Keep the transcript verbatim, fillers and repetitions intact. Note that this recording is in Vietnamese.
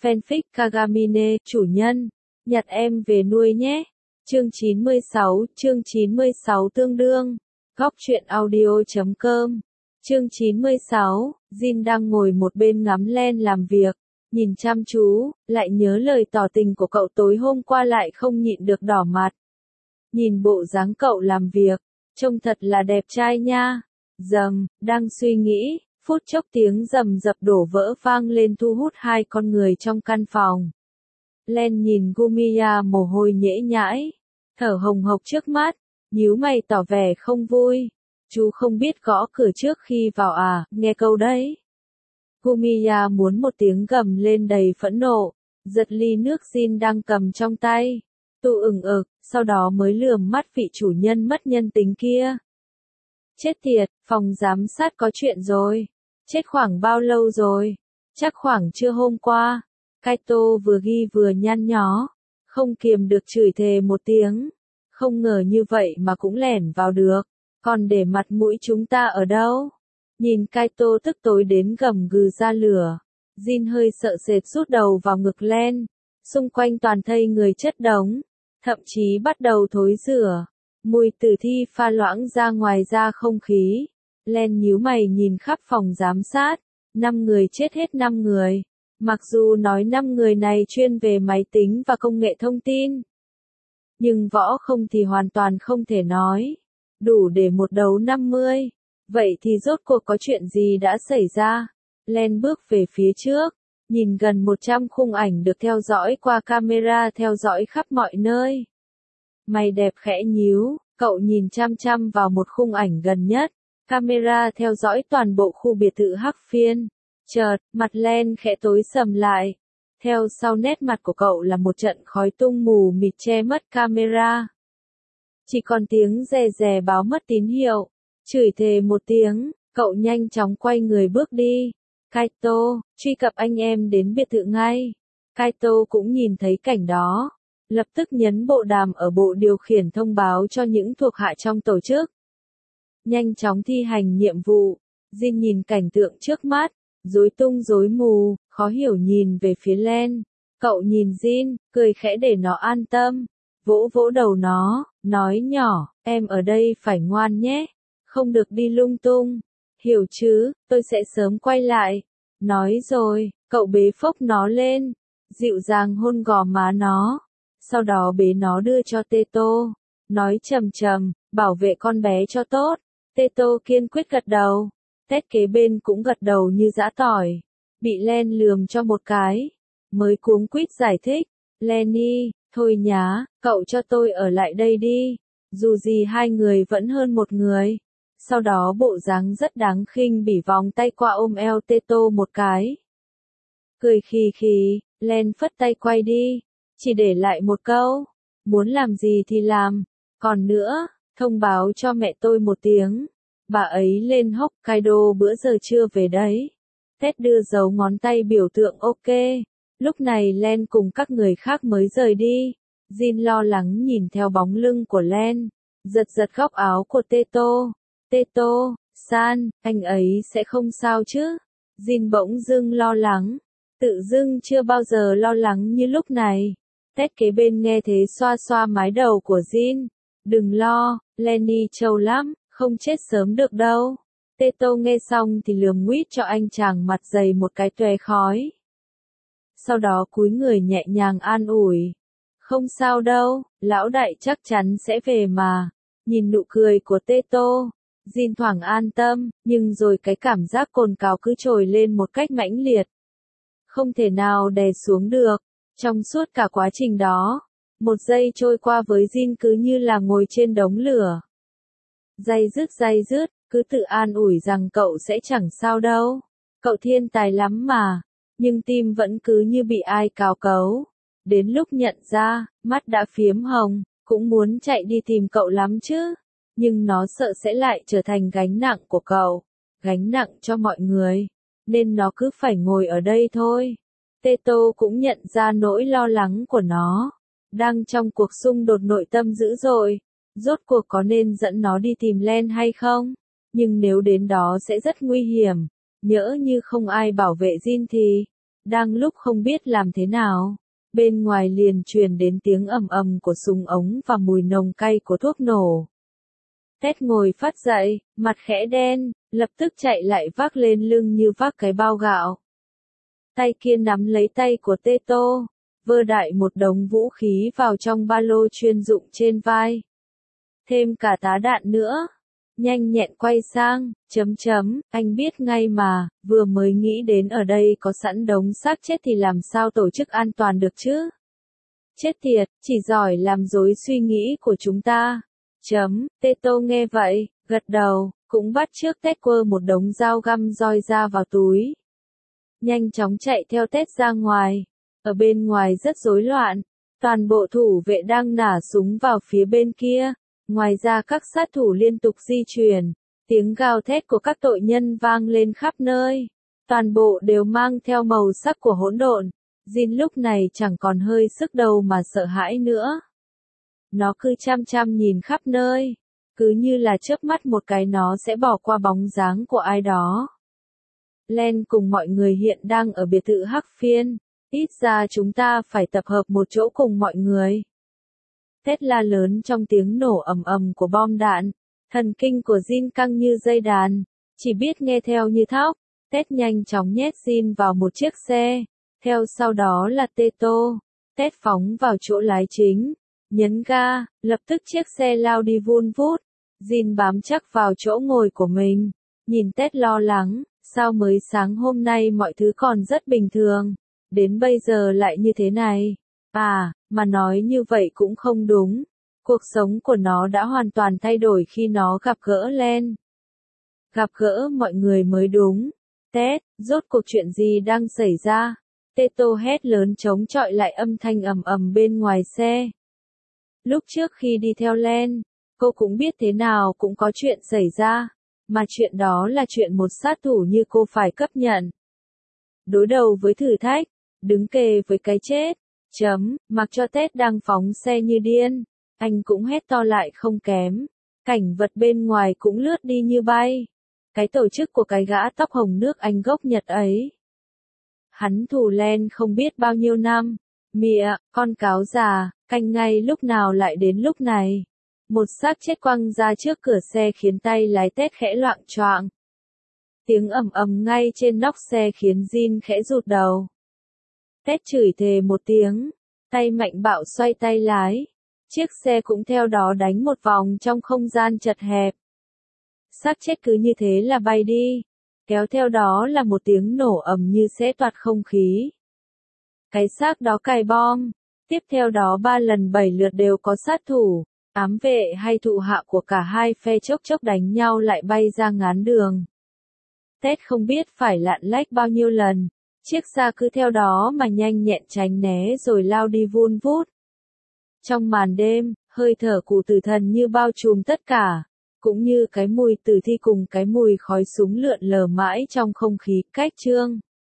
Fanfic Kagamine, chủ nhân, nhặt em về nuôi nhé. Chương chín mươi sáu, chương chín mươi sáu tương đương. Góc truyện audio chấm com. Chương chín mươi sáu, Jin đang ngồi một bên ngắm Len làm việc, nhìn chăm chú, lại nhớ lời tỏ tình của cậu tối hôm qua lại không nhịn được đỏ mặt. Nhìn bộ dáng cậu làm việc, trông thật là đẹp trai nha. Dầm, đang suy nghĩ, phút chốc tiếng rầm rập đổ vỡ vang lên thu hút hai con người trong căn phòng. Len nhìn Gumiya mồ hôi nhễ nhãi, thở hồng hộc trước mắt, nhíu mày tỏ vẻ không vui. Chú không biết gõ cửa trước khi vào à, nghe câu đấy. Gumiya muốn một tiếng gầm lên đầy phẫn nộ, giật ly nước Jin đang cầm trong tay, tụ ửng ực, sau đó mới lườm mắt vị chủ nhân mất nhân tính kia. Chết tiệt, phòng giám sát có chuyện rồi. Chết khoảng bao lâu rồi? Chắc khoảng trưa hôm qua. Kaito vừa ghi vừa nhăn nhó, không kiềm được chửi thề một tiếng. Không ngờ như vậy mà cũng lẻn vào được, còn để mặt mũi chúng ta ở đâu? Nhìn Kaito tức tối đến gầm gừ ra lửa, Jin hơi sợ sệt rút đầu vào ngực Len, xung quanh toàn thây người chất đống, thậm chí bắt đầu thối rửa, mùi tử thi pha loãng ra ngoài ra không khí. Len nhíu mày nhìn khắp phòng giám sát, năm người chết hết năm người. Mặc dù nói năm người này chuyên về máy tính và công nghệ thông tin, nhưng võ không thì hoàn toàn không thể nói. Đủ để một đấu năm mươi. Vậy thì rốt cuộc có chuyện gì đã xảy ra? Len bước về phía trước, nhìn gần một trăm khung ảnh được theo dõi qua camera theo dõi khắp mọi nơi. Mày đẹp khẽ nhíu, cậu nhìn chăm chăm vào một khung ảnh gần nhất. Camera theo dõi toàn bộ khu biệt thự Hắc Phiên. Chợt, mặt Len khẽ tối sầm lại. Theo sau nét mặt của cậu là một trận khói tung mù mịt che mất camera. Chỉ còn tiếng rè rè báo mất tín hiệu. Chửi thề một tiếng, cậu nhanh chóng quay người bước đi. Kaito, truy cập anh em đến biệt thự ngay. Kaito cũng nhìn thấy cảnh đó, lập tức nhấn bộ đàm ở bộ điều khiển thông báo cho những thuộc hạ trong tổ chức. Nhanh chóng thi hành nhiệm vụ. Jin nhìn cảnh tượng trước mắt, rối tung rối mù, khó hiểu nhìn về phía Len. Cậu nhìn Jin, cười khẽ để nó an tâm, vỗ vỗ đầu nó, nói nhỏ, em ở đây phải ngoan nhé, không được đi lung tung. Hiểu chứ, tôi sẽ sớm quay lại. Nói rồi, cậu bế phốc nó lên, dịu dàng hôn gò má nó, sau đó bế nó đưa cho Teto, nói trầm trầm, bảo vệ con bé cho tốt. Teto kiên quyết gật đầu. Tét kế bên cũng gật đầu như giã tỏi. Bị Len lườm cho một cái, mới cuống quýt giải thích. Lenny, thôi nhá, cậu cho tôi ở lại đây đi. Dù gì hai người vẫn hơn một người. Sau đó bộ dáng rất đáng khinh bỉ vòng tay qua ôm eo Teto một cái. Cười khì khì, Len phất tay quay đi. Chỉ để lại một câu. Muốn làm gì thì làm. Còn nữa, thông báo cho mẹ tôi một tiếng. Bà ấy lên Hokkaido bữa giờ trưa về đấy. Ted đưa dấu ngón tay biểu tượng ok. Lúc này Len cùng các người khác mới rời đi. Jin lo lắng nhìn theo bóng lưng của Len, giật giật góc áo của Teto. Teto, san, anh ấy sẽ không sao chứ? Jin bỗng dưng lo lắng. Tự dưng chưa bao giờ lo lắng như lúc này. Ted kế bên nghe thế xoa xoa mái đầu của Jin. Đừng lo, Lenny trâu lắm. Không chết sớm được đâu. Teto nghe xong thì lườm nguýt cho anh chàng mặt dày một cái tóe khói. Sau đó cúi người nhẹ nhàng an ủi. Không sao đâu, lão đại chắc chắn sẽ về mà. Nhìn nụ cười của Teto, Jin thoảng an tâm, nhưng rồi cái cảm giác cồn cào cứ trồi lên một cách mãnh liệt. Không thể nào đè xuống được. Trong suốt cả quá trình đó, một giây trôi qua với Jin cứ như là ngồi trên đống lửa. Day dứt day dứt, cứ tự an ủi rằng cậu sẽ chẳng sao đâu. Cậu thiên tài lắm mà. Nhưng tim vẫn cứ như bị ai cào cấu. Đến lúc nhận ra, mắt đã phiếm hồng, cũng muốn chạy đi tìm cậu lắm chứ. Nhưng nó sợ sẽ lại trở thành gánh nặng của cậu. Gánh nặng cho mọi người. Nên nó cứ phải ngồi ở đây thôi. Teto cũng nhận ra nỗi lo lắng của nó. Đang trong cuộc xung đột nội tâm dữ dội. Rốt cuộc có nên dẫn nó đi tìm Len hay không? Nhưng nếu đến đó sẽ rất nguy hiểm. Nhỡ như không ai bảo vệ Jin thì, Đang lúc không biết làm thế nào, bên ngoài liền truyền đến tiếng ầm ầm của súng ống và mùi nồng cay của thuốc nổ. Ted ngồi phát dậy, mặt khẽ đen, lập tức chạy lại vác lên lưng như vác cái bao gạo. Tay kia nắm lấy tay của Teto, vơ đại một đống vũ khí vào trong ba lô chuyên dụng trên vai. Thêm cả tá đạn nữa. Nhanh nhẹn quay sang, chấm chấm, anh biết ngay mà, vừa mới nghĩ đến ở đây có sẵn đống xác chết thì làm sao tổ chức an toàn được chứ? Chết tiệt, chỉ giỏi làm rối suy nghĩ của chúng ta. Chấm, Teto nghe vậy, gật đầu, cũng bắt chước Ted quơ một đống dao găm roi ra vào túi. Nhanh chóng chạy theo Ted ra ngoài. Ở bên ngoài rất rối loạn, toàn bộ thủ vệ đang nả súng vào phía bên kia. Ngoài ra các sát thủ liên tục di chuyển, tiếng gào thét của các tội nhân vang lên khắp nơi. Toàn bộ đều mang theo màu sắc của hỗn độn. Jin lúc này chẳng còn hơi sức đầu mà sợ hãi nữa. Nó cứ chăm chăm nhìn khắp nơi, cứ như là chớp mắt một cái nó sẽ bỏ qua bóng dáng của ai đó. Len cùng mọi người hiện đang ở biệt thự Hắc Phiên, ít ra chúng ta phải tập hợp một chỗ cùng mọi người. Ted la lớn trong tiếng nổ ầm ầm của bom đạn, thần kinh của Jin căng như dây đàn, chỉ biết nghe theo như thóc. Ted nhanh chóng nhét Jin vào một chiếc xe, theo sau đó là Teto. Ted phóng vào chỗ lái chính, nhấn ga, lập tức chiếc xe lao đi vun vút. Jin bám chắc vào chỗ ngồi của mình, nhìn Ted lo lắng, sao mới sáng hôm nay mọi thứ còn rất bình thường, đến bây giờ lại như thế này. À, mà nói như vậy cũng không đúng. Cuộc sống của nó đã hoàn toàn thay đổi khi nó gặp gỡ Len. Gặp gỡ mọi người mới đúng. Ted, rốt cuộc chuyện gì đang xảy ra? Teto hét lớn chống chọi lại âm thanh ầm ầm bên ngoài xe. Lúc trước khi đi theo Len, cô cũng biết thế nào cũng có chuyện xảy ra, mà chuyện đó là chuyện một sát thủ như cô phải chấp nhận. Đối đầu với thử thách, đứng kề với cái chết. Chấm, mặc cho Ted đang phóng xe như điên, anh cũng hét to lại không kém. Cảnh vật bên ngoài cũng lướt đi như bay. Cái tổ chức của cái gã tóc hồng nước Anh gốc Nhật ấy. Hắn thù Len không biết bao nhiêu năm. Mịa, con cáo già, canh ngay lúc nào lại đến lúc này. Một xác chết quăng ra trước cửa xe khiến tay lái Ted khẽ loạng choạng. Tiếng ầm ầm ngay trên nóc xe khiến Jin khẽ rụt đầu. Ted chửi thề một tiếng, tay mạnh bạo xoay tay lái. Chiếc xe cũng theo đó đánh một vòng trong không gian chật hẹp. Xác chết cứ như thế là bay đi, kéo theo đó là một tiếng nổ ầm như xé toạc không khí. Cái xác đó cài bom, tiếp theo đó ba lần bảy lượt đều có sát thủ, ám vệ hay thụ hạ của cả hai phe chốc chốc đánh nhau lại bay ra ngán đường. Ted không biết phải lạng lách bao nhiêu lần. Chiếc xa cứ theo đó mà nhanh nhẹn tránh né rồi lao đi vun vút. Trong màn đêm, hơi thở của tử thần như bao trùm tất cả, cũng như cái mùi tử thi cùng cái mùi khói súng lượn lờ mãi trong không khí. Cách chương